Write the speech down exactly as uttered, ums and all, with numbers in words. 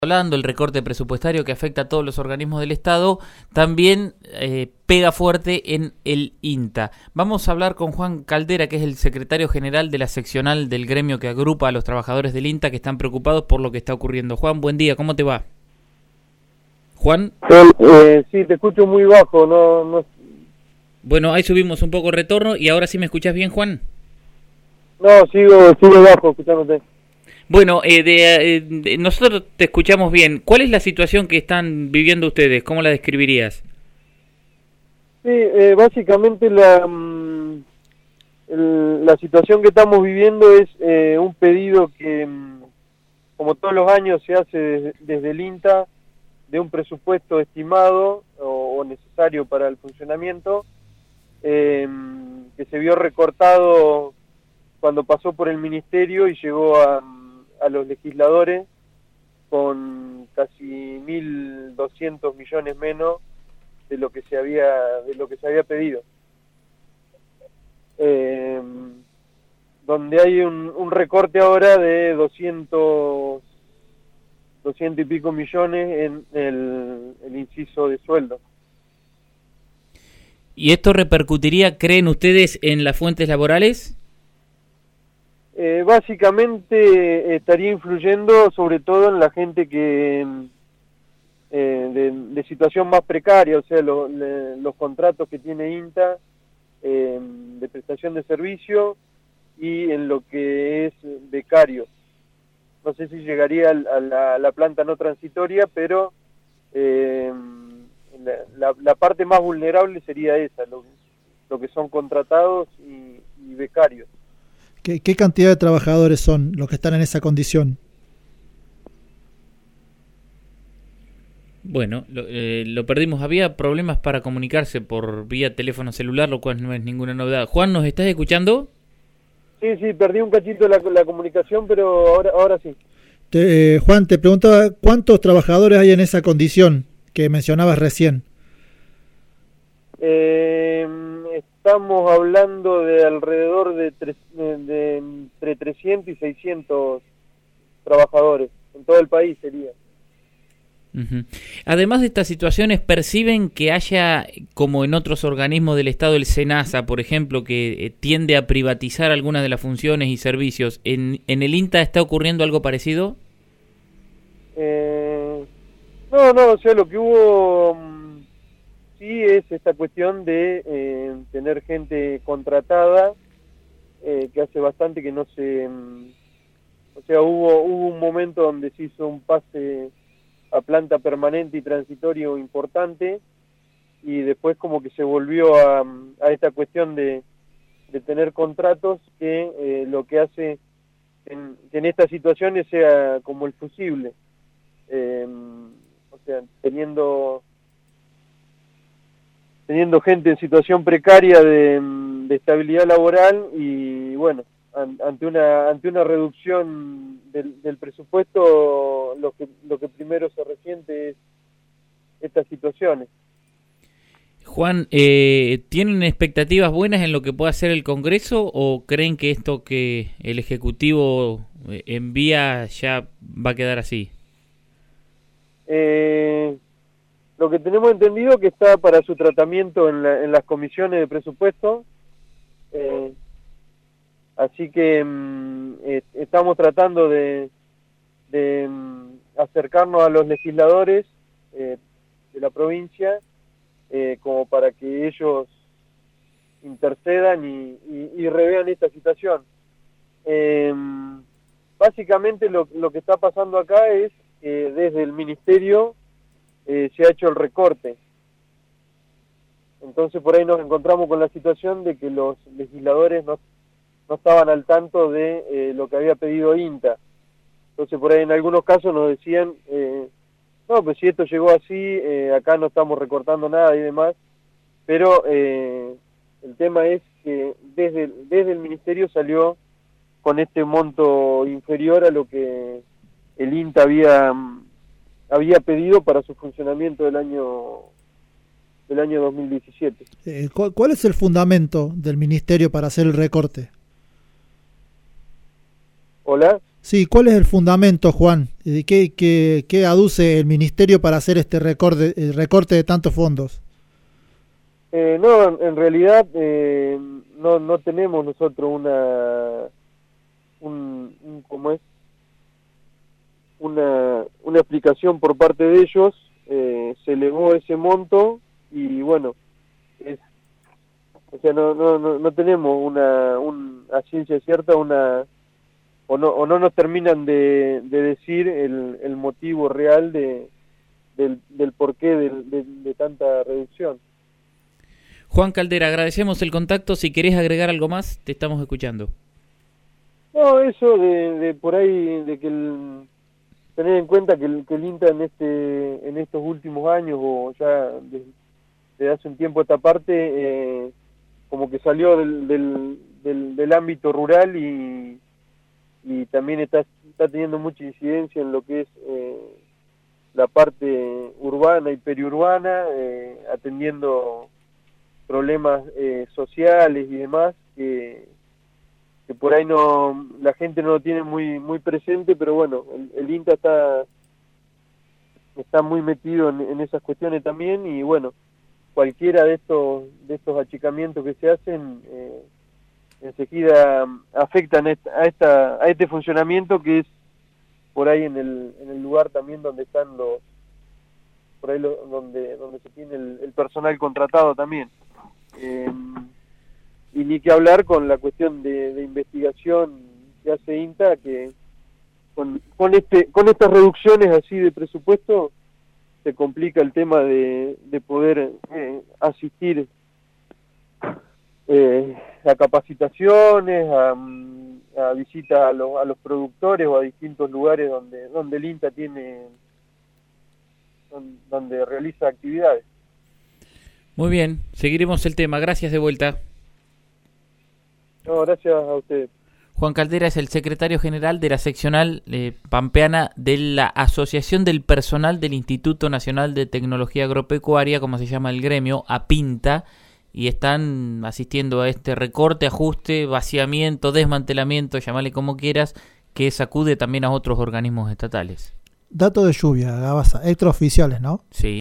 Hablando, el recorte presupuestario que afecta a todos los organismos del Estado, también eh, pega fuerte en el INTA. Vamos a hablar con Juan Caldera, que es el secretario general de la seccional del gremio que agrupa a los trabajadores del INTA que están preocupados por lo que está ocurriendo. Juan, buen día, ¿cómo te va? Juan. Eh, sí, te escucho muy bajo, no, no... Bueno, ahí subimos un poco el retorno y ahora sí me escuchás bien, Juan. No, sigo, sigo bajo escuchándote. Bueno, eh, de, eh, de, nosotros te escuchamos bien. ¿Cuál es la situación que están viviendo ustedes? ¿Cómo la describirías? Sí, eh, básicamente la, mm, el, la situación que estamos viviendo es eh, un pedido que, mm, como todos los años, se hace desde, desde el INTA, de un presupuesto estimado o, o necesario para el funcionamiento, eh, que se vio recortado cuando pasó por el Ministerio y llegó a... a los legisladores con casi mil doscientos millones menos de lo que se había de lo que se había pedido, eh, donde hay un, un recorte ahora de doscientos doscientos y pico millones en el, el inciso de sueldo. ¿Y esto repercutiría, creen ustedes, en las fuentes laborales? Eh, básicamente eh, estaría influyendo sobre todo en la gente que eh, de, de situación más precaria, o sea, lo, le, los contratos que tiene INTA eh, de prestación de servicio y en lo que es becario. No sé si llegaría a la, a la planta no transitoria, pero eh, la, la, la parte más vulnerable sería esa, lo, lo que son contratados y, y becarios. ¿Qué, ¿Qué cantidad de trabajadores son los que están en esa condición? Bueno, lo, eh, lo perdimos. Había problemas para comunicarse por vía teléfono celular, lo cual no es ninguna novedad. Juan, ¿nos estás escuchando? Sí, sí, perdí un cachito la, la comunicación, pero ahora, ahora sí. Te, eh, Juan, te preguntaba, ¿cuántos trabajadores hay en esa condición que mencionabas recién? Eh... Estamos hablando de alrededor de, tres, de, de entre trescientos y seiscientos trabajadores, en todo el país sería. Uh-huh. Además de estas situaciones, ¿perciben que haya, como en otros organismos del Estado, el SENASA, por ejemplo, que eh, tiende a privatizar algunas de las funciones y servicios? ¿En, en el INTA está ocurriendo algo parecido? Eh, no, no, o sea, lo que hubo... Sí, es esta cuestión de eh, tener gente contratada, eh, que hace bastante que no se... Um, o sea, hubo, hubo un momento donde se hizo un pase a planta permanente y transitorio importante, y después como que se volvió a, a esta cuestión de, de tener contratos que eh, lo que hace en, que en estas situaciones sea como el fusible. Eh, o sea, teniendo... teniendo gente en situación precaria de, de estabilidad laboral y bueno, an, ante una ante una reducción del, del presupuesto, lo que lo que primero se resiente es estas situaciones. Juan, eh, ¿tienen expectativas buenas en lo que pueda hacer el Congreso o creen que esto que el Ejecutivo envía ya va a quedar así? Eh... Lo que tenemos entendido que está para su tratamiento en, la, en las comisiones de presupuesto, eh, así que mm, eh, estamos tratando de, de mm, acercarnos a los legisladores eh, de la provincia eh, como para que ellos intercedan y, y, y revean esta situación. Eh, básicamente lo, lo que está pasando acá es que desde el Ministerio Eh, se ha hecho el recorte. Entonces por ahí nos encontramos con la situación de que los legisladores no, no estaban al tanto de eh, lo que había pedido INTA. Entonces por ahí en algunos casos nos decían, eh, no, pues si esto llegó así, eh, acá no estamos recortando nada y demás, pero eh, el tema es que desde, desde el Ministerio salió con este monto inferior a lo que el INTA había... había pedido para su funcionamiento del año del año dos mil diecisiete. Eh, ¿cuál, ¿Cuál es el fundamento del Ministerio para hacer el recorte? ¿Hola? Sí, ¿cuál es el fundamento, Juan? ¿Qué, qué, qué aduce el Ministerio para hacer este recorte, el recorte de tantos fondos? Eh, no, en realidad eh, no, no tenemos nosotros una, un, un ¿cómo es? Una, una explicación por parte de ellos. Eh, se elevó ese monto y bueno, es, o sea, no, no, no, no tenemos una, un, a ciencia cierta una, o no, o no nos terminan de, de decir el, el motivo real de, del, del porqué de, de, de tanta reducción. Juan Caldera, agradecemos el contacto. Si querés agregar algo más, te estamos escuchando. No, eso de, de por ahí, de que el, tener en cuenta que el, que el INTA en este en estos últimos años, o ya desde, desde hace un tiempo a esta parte, eh, como que salió del, del, del, del ámbito rural y, y también está, está teniendo mucha incidencia en lo que es eh, la parte urbana y periurbana, eh, atendiendo problemas eh, sociales y demás que, que por ahí no la gente no lo tiene muy muy presente, pero bueno, el, el INTA está está muy metido en, en esas cuestiones también y bueno, cualquiera de estos de estos achicamientos que se hacen eh, enseguida afectan a esta, a esta a este funcionamiento que es por ahí en el en el lugar también donde están los por ahí lo, donde donde se tiene el, el personal contratado también. Eh, y ni que hablar con la cuestión de, de investigación que hace INTA, que con, con este con estas reducciones así de presupuesto se complica el tema de, de poder eh, asistir eh, a capacitaciones, a, a visitas a, lo, a los productores o a distintos lugares donde donde el INTA tiene donde, donde realiza actividades. Muy bien, seguiremos el tema. Gracias de vuelta. No, gracias a ustedes. Juan Caldera es el secretario general de la seccional eh, pampeana de la Asociación del Personal del Instituto Nacional de Tecnología Agropecuaria, como se llama el gremio, APINTA, y están asistiendo a este recorte, ajuste, vaciamiento, desmantelamiento, llamale como quieras, que sacude también a otros organismos estatales. Dato de lluvia, Gabasa, extraoficiales, ¿no? Sí.